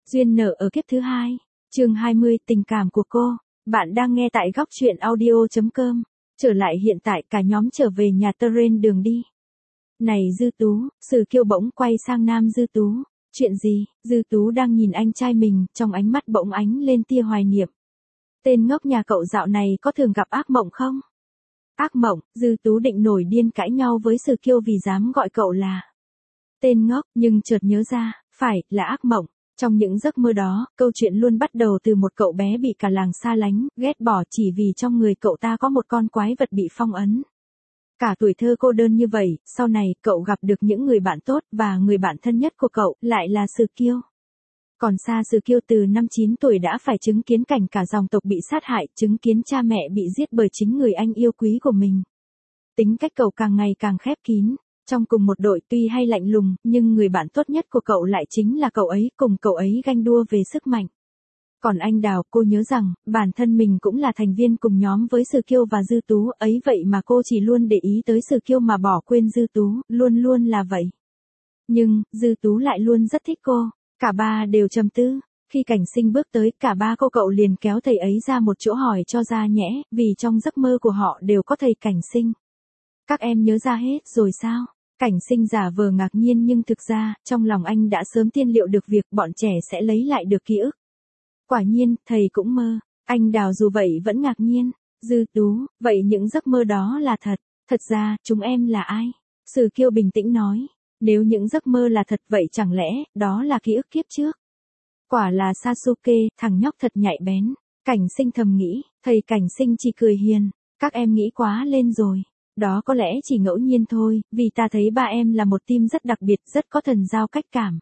Duyên nợ ở kiếp thứ hai. Chương 20, tình cảm của cô. Bạn đang nghe tại góc truyện audio.com. Trở lại hiện tại, cả nhóm trở về nhà Terrain đường đi. Này Dư Tú, Sử Kiêu bỗng quay sang Nam Dư Tú. Chuyện gì? Dư Tú đang nhìn anh trai mình, trong ánh mắt bỗng ánh lên tia hoài niệm. Tên ngốc nhà cậu dạo này có thường gặp ác mộng không? Ác mộng? Dư Tú định nổi điên cãi nhau với Sử Kiêu vì dám gọi cậu là tên ngốc, nhưng chợt nhớ ra, phải, là ác mộng. Trong những giấc mơ đó, câu chuyện luôn bắt đầu từ một cậu bé bị cả làng xa lánh, ghét bỏ chỉ vì trong người cậu ta có một con quái vật bị phong ấn. Cả tuổi thơ cô đơn như vậy, sau này cậu gặp được những người bạn tốt và người bạn thân nhất của cậu lại là Sử Kiêu. Còn xa Sử Kiêu từ năm 9 tuổi đã phải chứng kiến cảnh cả dòng tộc bị sát hại, chứng kiến cha mẹ bị giết bởi chính người anh yêu quý của mình. Tính cách cậu càng ngày càng khép kín. Trong cùng một đội tuy hay lạnh lùng, nhưng người bạn tốt nhất của cậu lại chính là cậu ấy, cùng cậu ấy ganh đua về sức mạnh. Còn anh Đào, cô nhớ rằng, bản thân mình cũng là thành viên cùng nhóm với Sử Kiêu và Dư Tú, ấy vậy mà cô chỉ luôn để ý tới Sử Kiêu mà bỏ quên Dư Tú, luôn luôn là vậy. Nhưng, Dư Tú lại luôn rất thích cô, cả ba đều trầm tư. Khi Cảnh Sinh bước tới, cả ba cô cậu liền kéo thầy ấy ra một chỗ hỏi cho ra nhẽ, vì trong giấc mơ của họ đều có thầy Cảnh Sinh. Các em nhớ ra hết rồi sao? Cảnh Sinh giả vờ ngạc nhiên nhưng thực ra, trong lòng anh đã sớm tiên liệu được việc bọn trẻ sẽ lấy lại được ký ức. Quả nhiên, thầy cũng mơ. Anh Đào dù vậy vẫn ngạc nhiên. Dư Tú, vậy những giấc mơ đó là thật. Thật ra, chúng em là ai? Sử Kiêu bình tĩnh nói. Nếu những giấc mơ là thật vậy chẳng lẽ, đó là ký ức kiếp trước? Quả là Sasuke, thằng nhóc thật nhạy bén. Cảnh Sinh thầm nghĩ, thầy Cảnh Sinh chỉ cười hiền. Các em nghĩ quá lên rồi. Đó có lẽ chỉ ngẫu nhiên thôi, vì ta thấy ba em là một team rất đặc biệt, rất có thần giao cách cảm.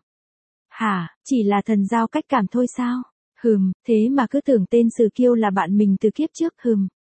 Hả, chỉ là thần giao cách cảm thôi sao? Thế mà cứ tưởng tên Sử Kiêu là bạn mình từ kiếp trước.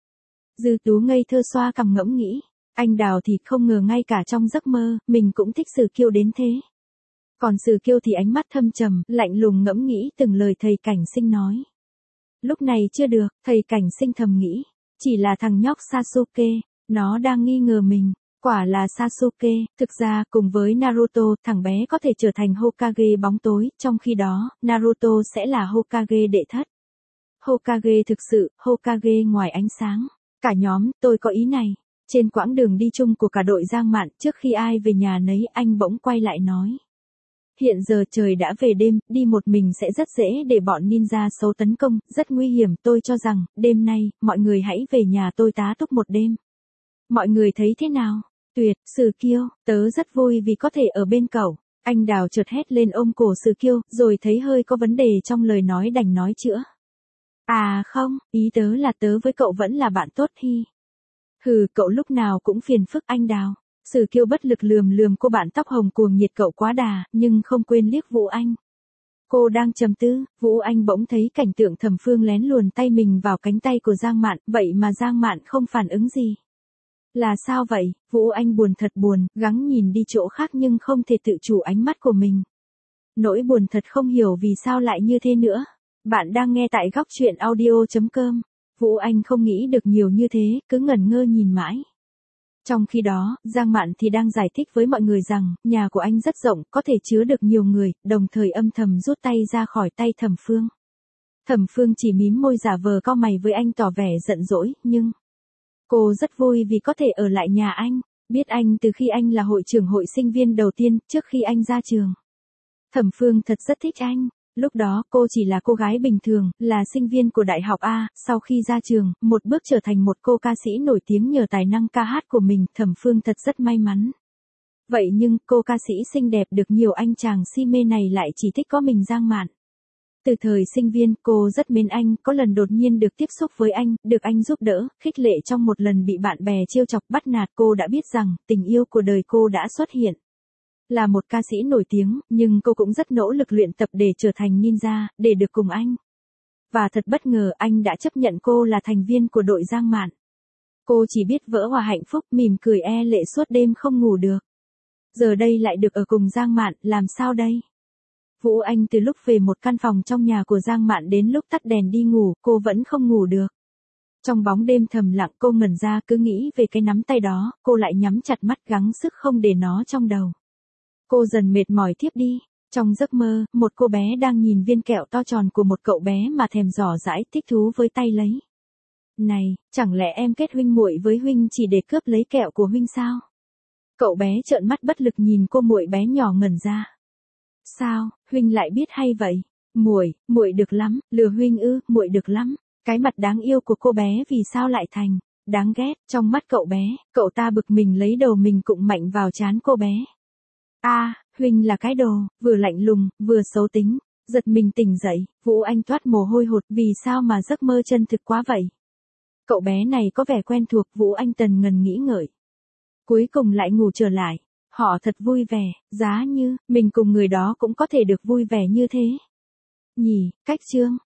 Dư Tú ngây thơ xoa cằm ngẫm nghĩ. Anh Đào thì không ngờ ngay cả trong giấc mơ, mình cũng thích Sử Kiêu đến thế. Còn Sử Kiêu thì ánh mắt thâm trầm, lạnh lùng ngẫm nghĩ từng lời thầy Cảnh Sinh nói. Lúc này chưa được, thầy Cảnh Sinh thầm nghĩ. Chỉ là thằng nhóc Sasuke. Nó đang nghi ngờ mình, quả là Sasuke, thực ra cùng với Naruto, thằng bé có thể trở thành Hokage bóng tối, trong khi đó, Naruto sẽ là Hokage đệ thất. Hokage thực sự, Hokage ngoài ánh sáng. Cả nhóm, tôi có ý này. Trên quãng đường đi chung của cả đội Giang Mạn, trước khi ai về nhà nấy, anh bỗng quay lại nói. Hiện giờ trời đã về đêm, đi một mình sẽ rất dễ để bọn ninja xấu tấn công, rất nguy hiểm, tôi cho rằng, đêm nay, mọi người hãy về nhà tôi tá túc một đêm. Mọi người thấy thế nào? Tuyệt, Sử Kiêu, tớ rất vui vì có thể ở bên cậu. Anh Đào chợt hét lên ôm cổ Sử Kiêu, rồi thấy hơi có vấn đề trong lời nói đành nói chữa. À không, ý tớ là tớ với cậu vẫn là bạn tốt hi. Cậu lúc nào cũng phiền phức anh Đào. Sử Kiêu bất lực lườm cô bạn tóc hồng cuồng nhiệt cậu quá đà, nhưng không quên liếc Vũ Anh. Cô đang trầm tư, Vũ Anh bỗng thấy cảnh tượng Thẩm Phương lén luồn tay mình vào cánh tay của Giang Mạn, vậy mà Giang Mạn không phản ứng gì. Là sao vậy? Vũ Anh buồn thật buồn, gắng nhìn đi chỗ khác nhưng không thể tự chủ ánh mắt của mình. Nỗi buồn thật không hiểu vì sao lại như thế nữa. Bạn đang nghe tại góc truyện audio.com. Vũ Anh không nghĩ được nhiều như thế, cứ ngẩn ngơ nhìn mãi. Trong khi đó, Giang Mạn thì đang giải thích với mọi người rằng, nhà của anh rất rộng, có thể chứa được nhiều người, đồng thời âm thầm rút tay ra khỏi tay Thẩm Phương. Thẩm Phương chỉ mím môi giả vờ cau mày với anh tỏ vẻ giận dỗi, nhưng cô rất vui vì có thể ở lại nhà anh, biết anh từ khi anh là hội trưởng hội sinh viên đầu tiên, trước khi anh ra trường. Thẩm Phương thật rất thích anh, lúc đó cô chỉ là cô gái bình thường, là sinh viên của đại học A, sau khi ra trường, một bước trở thành một cô ca sĩ nổi tiếng nhờ tài năng ca hát của mình, Thẩm Phương thật rất may mắn. Vậy nhưng, cô ca sĩ xinh đẹp được nhiều anh chàng si mê này lại chỉ thích có mình Giang Mạn. Từ thời sinh viên, cô rất mến anh, có lần đột nhiên được tiếp xúc với anh, được anh giúp đỡ, khích lệ trong một lần bị bạn bè trêu chọc bắt nạt, cô đã biết rằng, tình yêu của đời cô đã xuất hiện. Là một ca sĩ nổi tiếng, nhưng cô cũng rất nỗ lực luyện tập để trở thành ninja, để được cùng anh. Và thật bất ngờ, anh đã chấp nhận cô là thành viên của đội Giang Mạn. Cô chỉ biết vỡ hòa hạnh phúc, mỉm cười lệ suốt đêm không ngủ được. Giờ đây lại được ở cùng Giang Mạn, làm sao đây? Vũ Anh từ lúc về một căn phòng trong nhà của Giang Mạn đến lúc tắt đèn đi ngủ, cô vẫn không ngủ được. Trong bóng đêm thầm lặng cô ngẩn ra cứ nghĩ về cái nắm tay đó, cô lại nhắm chặt mắt gắng sức không để nó trong đầu. Cô dần mệt mỏi thiếp đi. Trong giấc mơ, một cô bé đang nhìn viên kẹo to tròn của một cậu bé mà thèm dò dãi thích thú với tay lấy. Này, chẳng lẽ em kết huynh muội với huynh chỉ để cướp lấy kẹo của huynh sao? Cậu bé trợn mắt bất lực nhìn cô muội bé nhỏ ngẩn ra. Sao, huynh lại biết hay vậy? Muội được lắm, lừa huynh ư, muội được lắm. Cái mặt đáng yêu của cô bé vì sao lại thành đáng ghét trong mắt cậu bé, cậu ta bực mình lấy đầu mình cụng mạnh vào trán cô bé. Huynh là cái đồ, vừa lạnh lùng, vừa xấu tính. Giật mình tỉnh dậy, Vũ Anh toát mồ hôi hột, vì sao mà giấc mơ chân thực quá vậy? Cậu bé này có vẻ quen thuộc, Vũ Anh tần ngần nghĩ ngợi. Cuối cùng lại ngủ trở lại. Họ thật vui vẻ, giá như mình cùng người đó cũng có thể được vui vẻ như thế. Nhỉ, cách chương